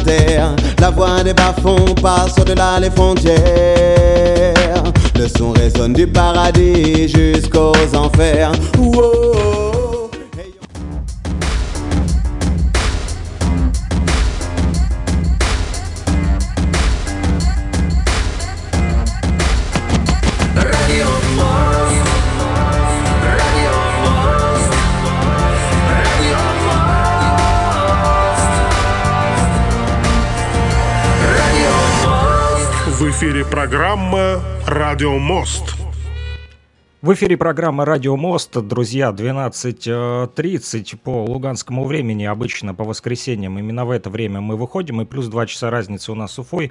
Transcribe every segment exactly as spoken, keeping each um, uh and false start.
terre. La voix des bas-fonds passe au-delà les frontières. Le son résonne du paradis jusqu'aux enfers. Wow. Hey, Radio Most, Radio Most, Radio Most, Radio Most. В эфире программа «Радио Мост». В эфире программа «Радио Мост». Друзья, двенадцать тридцать по луганскому времени, обычно по воскресеньям. Именно в это время мы выходим, и плюс два часа разницы у нас с Уфой.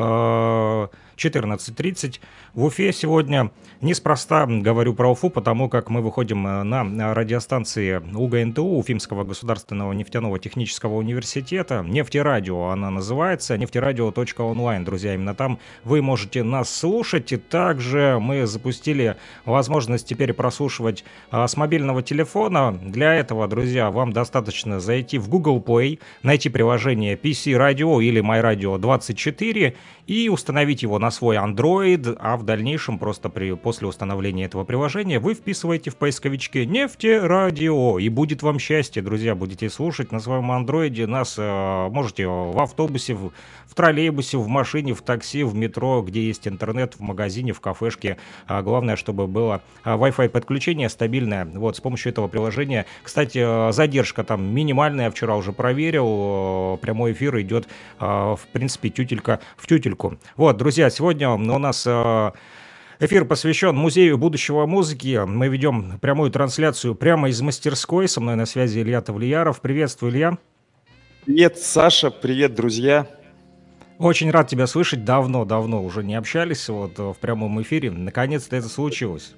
четырнадцать тридцать в Уфе сегодня. Неспроста говорю про Уфу, потому как мы выходим на радиостанции УГНТУ, Уфимского государственного нефтяного технического университета. Нефтерадио она называется, нефтерадио точка онлайн, друзья. Именно там вы можете нас слушать. И также мы запустили возможность теперь прослушивать а, с мобильного телефона. Для этого, друзья, вам достаточно зайти в Google Play, найти приложение пи си Radio или MyRadio двадцать четыре и установить его на свой Android, а в дальнейшем просто при, после установления этого приложения вы вписываете в поисковичке «Нефтерадио», и будет вам счастье, друзья, будете слушать на своем Android нас, э, можете в автобусе, в, в троллейбусе, в машине, в такси, в метро, где есть интернет, в магазине, в кафешке. А главное, чтобы было а, Wi-Fi подключение стабильное. Вот, с помощью этого приложения. Кстати, э, задержка там минимальная, я вчера уже проверил, э, прямой эфир идет, э, в принципе, тютелька в тютельку. Вот, друзья, сегодня у нас э, эфир посвящен Музею будущего музыки. Мы ведем прямую трансляцию прямо из мастерской. Со мной на связи Илья Тавлияров. Приветствую, Илья. Привет, Саша, привет, друзья. Очень рад тебя слышать. Давно-давно уже не общались вот в прямом эфире. Наконец-то это случилось.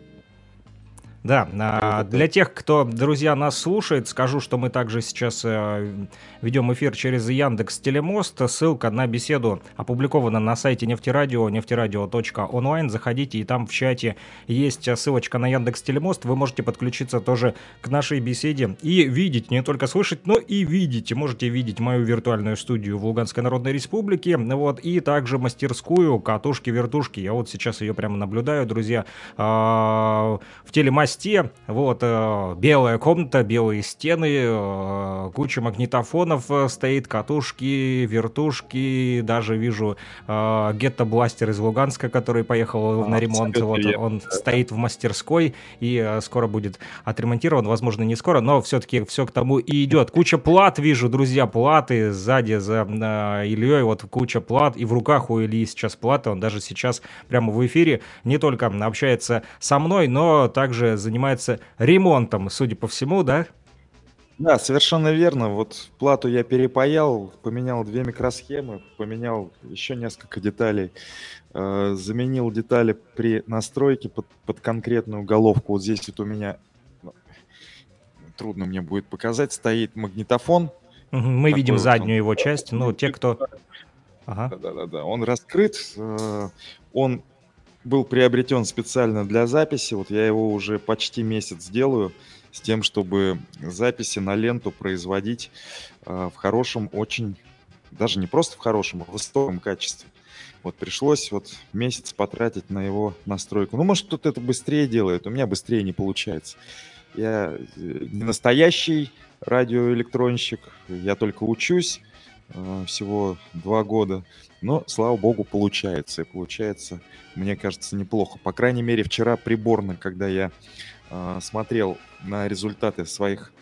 Да, а, для тех, кто, друзья, нас слушает, скажу, что мы также сейчас э, ведем эфир через Яндекс Телемост. Ссылка на беседу опубликована на сайте Нефтерадио, нефтерадио точка онлайн. Заходите, и там в чате есть ссылочка на Яндекс Телемост. Вы можете подключиться тоже к нашей беседе и видеть, не только слышать, но и видеть. Можете видеть мою виртуальную студию в Луганской Народной Республике, вот, и также мастерскую «Катушки-вертушки». Я вот сейчас ее прямо наблюдаю, друзья, э, в телемастерской. Вот, э, белая комната, белые стены, э, куча магнитофонов э, стоит, катушки, вертушки, даже вижу э, гетто-бластер из Луганска, который поехал а, на ремонт, вот, он да. стоит в мастерской и э, скоро будет отремонтирован, возможно, не скоро, но все-таки все к тому и идет. Куча плат вижу, друзья, платы сзади за э, Ильей, вот куча плат, и в руках у Ильи сейчас платы, он даже сейчас прямо в эфире не только общается со мной, но также занимается ремонтом, судя по всему, да? Да, совершенно верно. Вот плату я перепаял, поменял две микросхемы, поменял еще несколько деталей, э, заменил детали при настройке под, под конкретную головку. Вот здесь вот у меня, ну, трудно мне будет показать, стоит магнитофон. Мы Такой видим вот заднюю он, его часть, ну, те, кто... Ага. Да-да-да, он раскрыт, э, он был приобретен специально для записи. Вот я его уже почти месяц делаю с тем, чтобы записи на ленту производить э, в хорошем, очень, даже не просто в хорошем, а в высоком качестве. Вот пришлось вот месяц потратить на его настройку. Ну, может, кто-то это быстрее делает, у меня быстрее не получается. Я не настоящий радиоэлектронщик, я только учусь, э, всего два года. Но, слава богу, получается. И получается, мне кажется, неплохо. По крайней мере, вчера приборно, когда я э, смотрел на результаты своих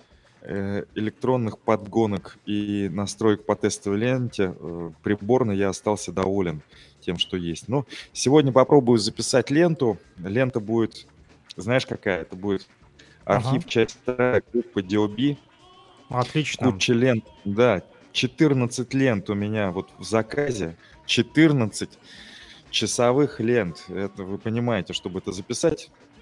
э, электронных подгонок и настроек по тестовой ленте, э, приборно я остался доволен тем, что есть. Но сегодня попробую записать ленту. Лента будет, знаешь, какая? Это будет архив, ага. часть вторая, группа ди о би. Отлично. Куча лент, да. четырнадцать лент у меня вот в заказе, четырнадцать часовых лент. Это вы понимаете, чтобы это записать,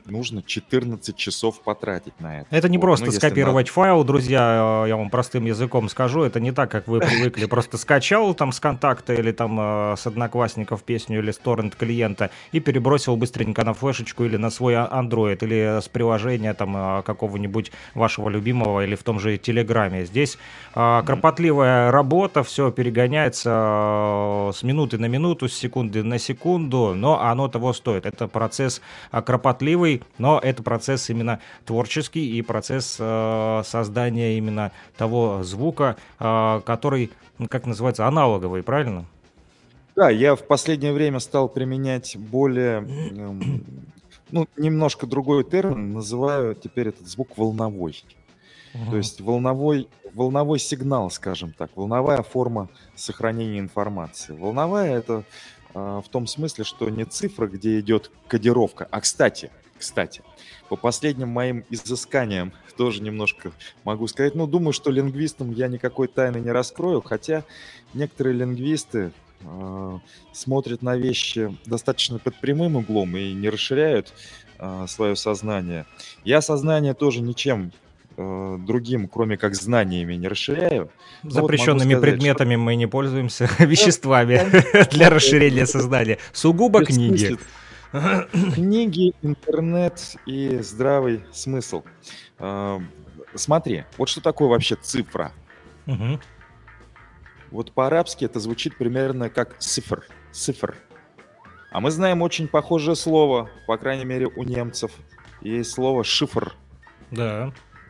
нужно четырнадцать часов потратить на это. Это не Вот. Ну, просто если надо. скопировать файл, друзья, э, я вам простым языком скажу, это не так, как вы привыкли, просто скачал там с контакта или там э, с одноклассников песню или с торрент-клиента и перебросил быстренько на флешечку или на свой а- Android или с приложения там э, какого-нибудь вашего любимого или в том же Телеграме. Здесь э, кропотливая работа, все перегоняется э, с минуты на минуту, с секунды на секунду, но оно того стоит. Это процесс э, кропотливый, но это процесс именно творческий и процесс э, создания именно того звука, э, который, ну, как называется, аналоговый, правильно? Да, я в последнее время стал применять более, эм, ну, немножко другой термин, называю теперь этот звук волновой. То Мгм. есть волновой, волновой сигнал, скажем так, волновая форма сохранения информации. Волновая это а, в том смысле, что не цифра, где идет кодировка. А кстати, кстати, по последним моим изысканиям тоже немножко могу сказать, ну, думаю, что лингвистам я никакой тайны не раскрою, хотя некоторые лингвисты а, смотрят на вещи достаточно под прямым углом и не расширяют свое сознание. Я сознание тоже ничем э, другим, кроме как знаниями, не расширяю. Но вот могу Запрещенными сказать, что предметами мы не пользуемся, да, веществами конечно, для это расширения сознания. Сугубо книги. бессмыслица. Книги, интернет и здравый смысл. А, Смотри, вот что такое вообще цифра? Мгм. Вот по-арабски это звучит примерно как цифр, цифр. А мы знаем очень похожее слово, по крайней мере у немцев. Есть слово шифр. Да.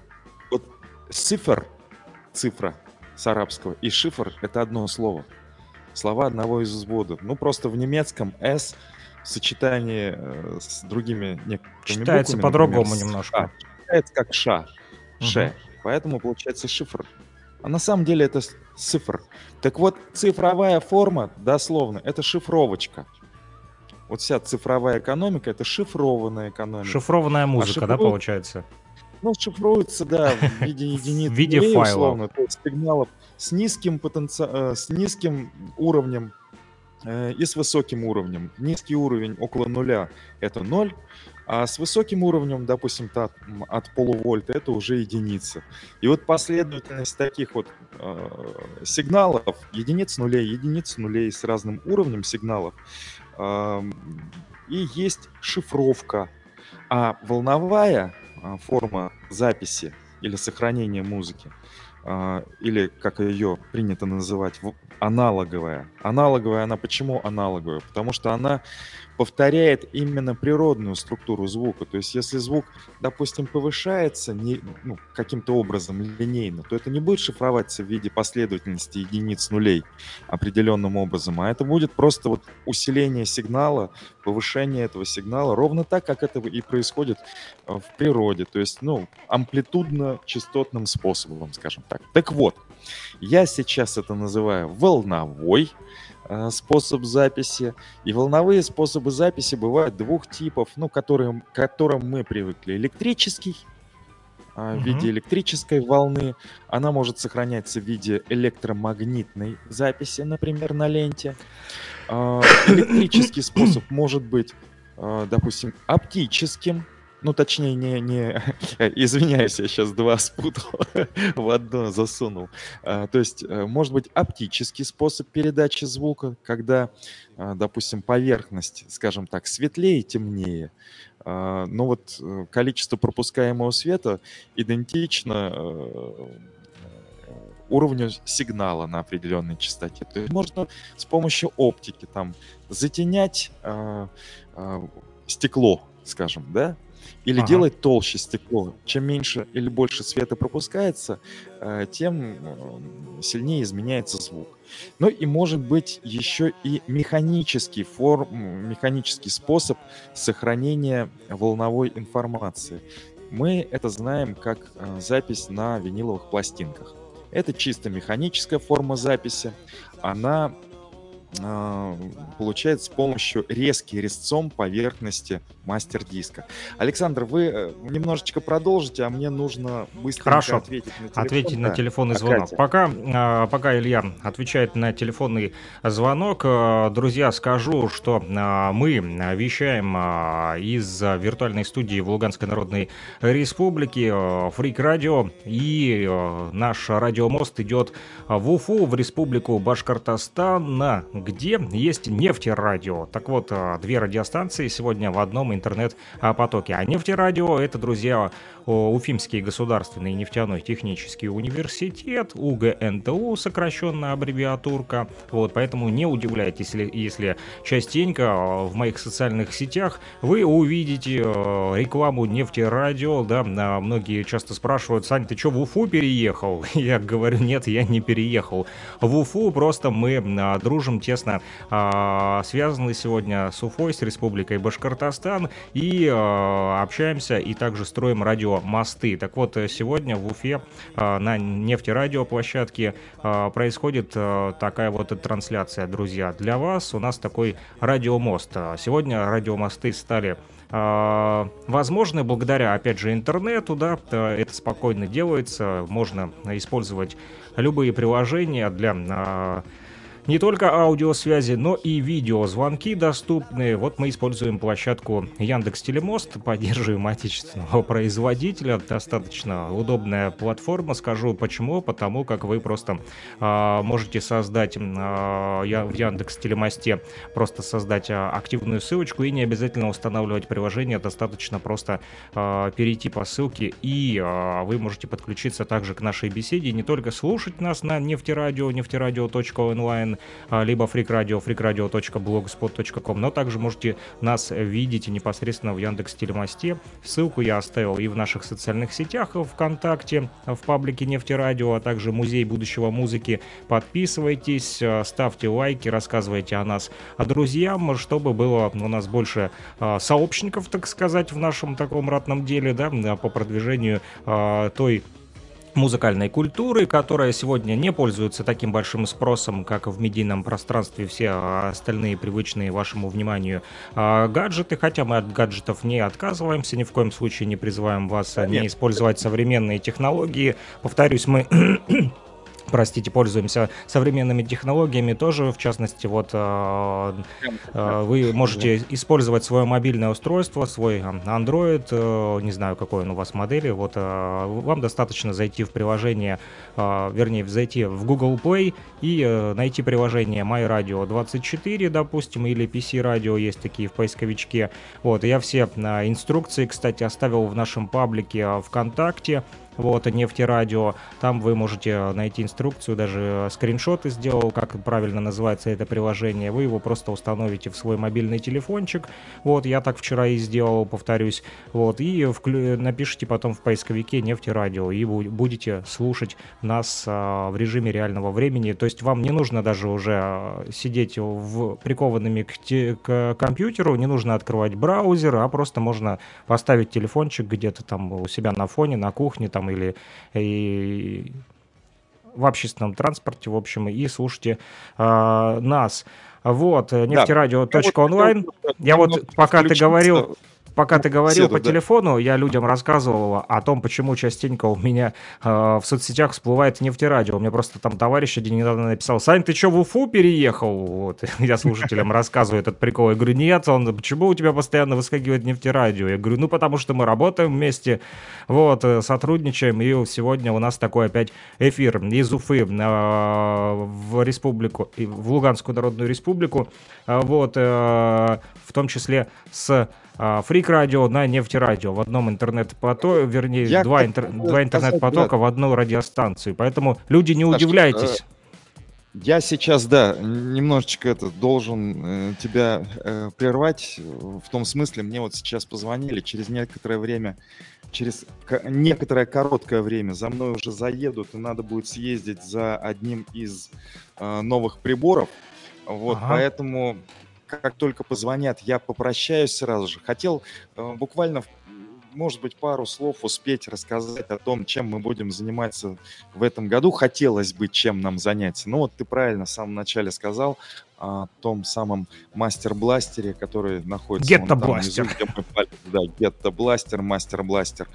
Вот цифр, цифра с арабского, и шифр это одно слово. Слова одного из изводов. Ну, просто в немецком «с» в сочетании э, с другими некоторыми Читается буквами, например, по-другому с «ша», немножко. читается как «ша», Мгм. «ше». Поэтому получается шифр. А на самом деле это с- цифр. Так вот, цифровая форма, дословно, это шифровочка. Вот вся цифровая экономика — это шифрованная экономика. Шифрованная А музыка, да, шифрует, получается? ну, шифруется, да, в виде В единиц виде нулей, файлов. условно, то есть сигналов с низким потенци... э, с низким уровнем э, и с высоким уровнем. Низкий уровень около нуля — это ноль, а с высоким уровнем, допустим, та- м, от полувольта — это уже единица. И вот последовательность таких вот э, сигналов, единиц нулей, единиц нулей с разным уровнем сигналов, ам, и есть шифровка. А волновая а, форма записи или сохранения музыки, а, или как ее принято называть, в- аналоговая. Аналоговая, она почему аналоговая? Потому что она повторяет именно природную структуру звука. То есть если звук, допустим, повышается не, ну, каким-то образом линейно, то это не будет шифроваться в виде последовательности единиц нулей определенным образом, а это будет просто вот усиление сигнала, повышение этого сигнала, ровно так, как это и происходит э, в природе, то есть, ну, амплитудно-частотным способом, скажем так. Так вот, я сейчас это называю волновой э, способ записи. И волновые способы записи бывают двух типов, ну, которые, к которым мы привыкли. Электрический, а, в виде Мгм. электрической волны. Она может сохраняться в виде электромагнитной записи, например, на ленте. А, Электрический способ может быть, а, допустим, оптическим. Ну, точнее, не, не... Извиняюсь, я сейчас два спутал, в одно засунул. А, То есть, э, может быть, оптический способ передачи звука, когда, а, допустим, поверхность, скажем так, светлее, темнее, а, но вот э, количество пропускаемого света идентично э, уровню сигнала на определенной частоте. То есть можно с помощью оптики там затенять а, а, стекло, скажем, да, или Ага. делать толще стекло. Чем меньше или больше света пропускается, а, тем м, сильнее изменяется звук. Ну и может быть еще и механический, форм, м, механический способ сохранения волновой информации. Мы это знаем как а, запись на виниловых пластинках. Это чисто механическая форма записи. Она а, получается с помощью резки резцом поверхности мастер-диска. Александр, вы э, немножечко продолжите, а мне нужно быстренько Хорошо. ответить на Ответить телефон. на Да. телефонный А звонок. Катя? Пока, а, пока Илья отвечает на телефонный звонок, а, друзья, скажу, что а, мы а, вещаем а, из а, виртуальной студии в Луганской Народной Республике, а, Фрик Радио, и а, наш радиомост идет а, в Уфу, в Республику Башкортостан, а, где есть нефтерадио. Так вот, а, две радиостанции сегодня в одном интернет-потоке. А нефтерадио — это, друзья, о, Уфимский государственный нефтяной технический университет, УГНТУ, сокращенная аббревиатурка. Вот, поэтому не удивляйтесь, если, если частенько э, в моих социальных сетях вы увидите э, рекламу нефтерадио, да, а многие часто спрашивают: Сань, ты что, в Уфу переехал? Я говорю: нет, я не переехал в Уфу, просто мы э, дружим тесно, э, связаны сегодня с Уфой, с Республикой Башкортостан, и э, общаемся, и также строим радио мосты. Так вот, сегодня в Уфе э, на нефтерадиоплощадке э, происходит э, такая вот трансляция, друзья. Для вас у нас такой радиомост. А Сегодня радиомосты стали э, возможны благодаря, опять же, интернету, да, э, это спокойно делается, можно использовать любые приложения для э, не только аудиосвязи, но и видеозвонки доступны. Вот мы используем площадку Яндекс.Телемост, поддерживаем отечественного производителя. Достаточно удобная платформа. Скажу почему. Потому как вы просто а, можете создать а, я, в Яндекс.Телемосте просто создать а, активную ссылочку и не обязательно устанавливать приложение. Достаточно просто а, перейти по ссылке, и а, вы можете подключиться также к нашей беседе. Не только слушать нас на нефтерадио, нефтерадио точка онлайн, либо фрикрадио, фрикрадио точка блогспот точка ком, но также можете нас видеть непосредственно в Яндекс.Телемосте. Ссылку я оставил и в наших социальных сетях, ВКонтакте, в паблике Нефтерадио, а также Музей будущего музыки. Подписывайтесь, ставьте лайки, рассказывайте о нас друзьям, чтобы было у нас больше а, сообщников, так сказать, в нашем таком ратном деле, да, по продвижению а, той музыкальной культуры, которая сегодня не пользуется таким большим спросом, как в медийном пространстве все остальные привычные вашему вниманию а, гаджеты, хотя мы от гаджетов не отказываемся, ни в коем случае не призываем вас а, не использовать современные технологии. Повторюсь, мы простите, пользуемся современными технологиями тоже, в частности, вот э, э, вы можете использовать свое мобильное устройство, свой Android, э, не знаю, какой он у вас модели, вот э, вам достаточно зайти в приложение, э, вернее, зайти в Google Play и э, найти приложение My Radio двадцать четыре, допустим, или пи си Radio, есть такие в поисковичке. Вот, я все э, инструкции, кстати, оставил в нашем паблике э, ВКонтакте. Вот, Нефтерадио, там вы можете найти инструкцию, даже скриншоты сделал, как правильно называется это приложение, вы его просто установите в свой мобильный телефончик, вот, я так вчера и сделал, повторюсь, вот, и вклю... напишите потом в поисковике Нефтерадио, и будете слушать нас а, в режиме реального времени, то есть вам не нужно даже уже сидеть в... прикованными к, те... к компьютеру, не нужно открывать браузер, а просто можно поставить телефончик где-то там у себя на фоне, на кухне, там, или и в общественном транспорте, в общем, и слушайте э, нас. Вот, нефтерадио точка онлайн. Я вот, пока ты говорил... Пока ты говорил по телефону, я людям рассказывал о том, почему частенько у меня э, в соцсетях всплывает Нефтерадио. Мне просто там товарищ один недавно написал: Сань, ты что, в Уфу переехал? Вот. Я слушателям рассказываю этот прикол. Я говорю: нет, он, почему у тебя постоянно выскакивает Нефтерадио? Я говорю: ну, потому что мы работаем вместе, вот, сотрудничаем, и сегодня у нас такой опять эфир из Уфы э, в республику, в Луганскую Народную Республику, э, вот, э, в том числе с Фрик Радио на Нефтерадио в одном интернет-потоке, вернее, Я два, интер... два интернет-потока да. в одну радиостанцию. Поэтому люди, не Саш, удивляйтесь. Я сейчас, да, немножечко это должен э, тебя э, прервать. В том смысле, мне вот сейчас позвонили, через некоторое время, через некоторое короткое время за мной уже заедут, и надо будет съездить за одним из э, новых приборов. Вот, ага. Поэтому... Как только позвонят, я попрощаюсь сразу же. Хотел э, буквально может быть, пару слов успеть рассказать о том, чем мы будем заниматься в этом году. Хотелось бы, чем нам заняться. Ну, вот ты правильно в самом начале сказал о том самом мастер-бластере, который находится вон там внизу, Гетто-бластер. где мы палец- да, гетто-бластер, мастер-бластер.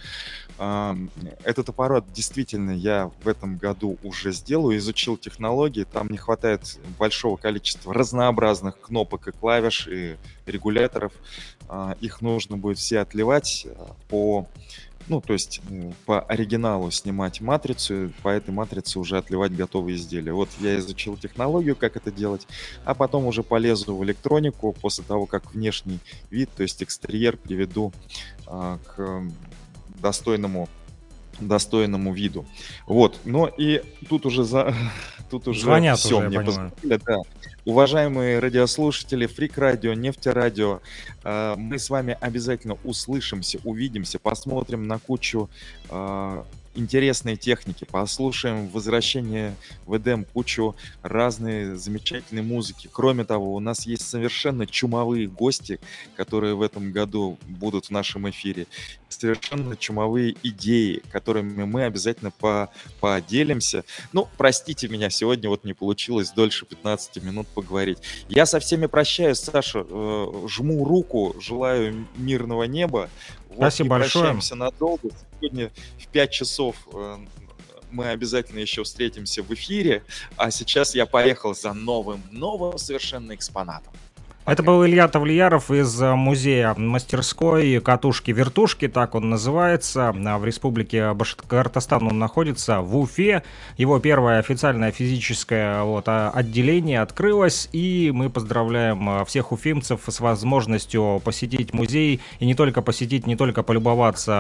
А, Этот аппарат действительно я в этом году уже сделаю, изучил технологии. Там не хватает большого количества разнообразных кнопок и клавиш, и регуляторов. А, Их нужно будет все отливать а, по, ну, то есть э, по оригиналу снимать матрицу, по этой матрице уже отливать готовые изделия. Вот я изучил технологию, как это делать, а потом уже полезу в электронику после того, как внешний вид, то есть экстерьер приведу а, к м, достойному достойному виду. Вот, но и тут уже за тут уже Звонят все уже, я мне понимаю. позвонили, да. Уважаемые радиослушатели, Фрик Радио, Нефтерадио, э, мы с вами обязательно услышимся, увидимся, посмотрим на кучу э, интересной техники, послушаем возвращение в Эдем, кучу разной замечательной музыки. Кроме того, у нас есть совершенно чумовые гости, которые в этом году будут в нашем эфире. Совершенно чумовые идеи, которыми мы обязательно по поделимся. Ну, простите меня, сегодня вот не получилось дольше пятнадцати минут поговорить. Я со всеми прощаюсь, Саша, э, жму руку, желаю мирного неба. Вот, Спасибо не большое. прощаемся надолго. Сегодня в пять часов э, мы обязательно еще встретимся в эфире. А сейчас я поехал за новым, новым совершенно экспонатом. Это Пока. был Илья Тавлияров из э, музея мастерской «Катушки-вертушки», так он называется. А В республике Башкортостан он находится, в Уфе. Его первое официальное физическое вот, а, отделение открылось, и мы поздравляем э, всех уфимцев с возможностью посетить музей, и не только посетить, не только полюбоваться,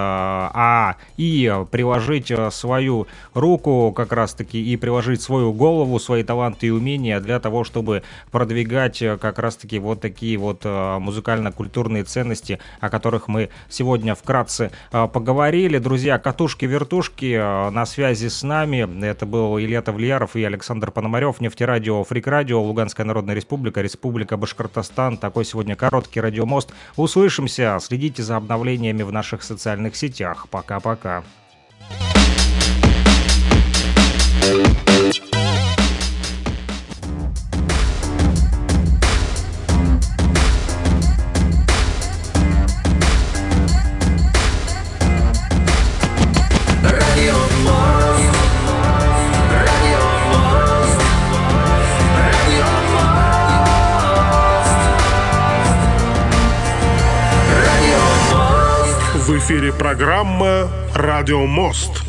а и приложить э, свою руку как раз-таки, и приложить свою голову, свои таланты и умения для того, чтобы продвигать э, как раз-таки вот такие вот э, музыкально-культурные ценности, о которых мы сегодня вкратце э, поговорили. Друзья, катушки-вертушки э, на связи с нами. Это был Илья Тавлияров и Александр Пономарев. Нефтерадио, Фрик Радио, Луганская Народная Республика, Республика Башкортостан. Такой сегодня короткий радиомост. Услышимся. Следите за обновлениями в наших социальных сетях. Пока-пока. Radio Most, Radio Most, Radio Most, Radio Most. В эфире программа «Радио Мост».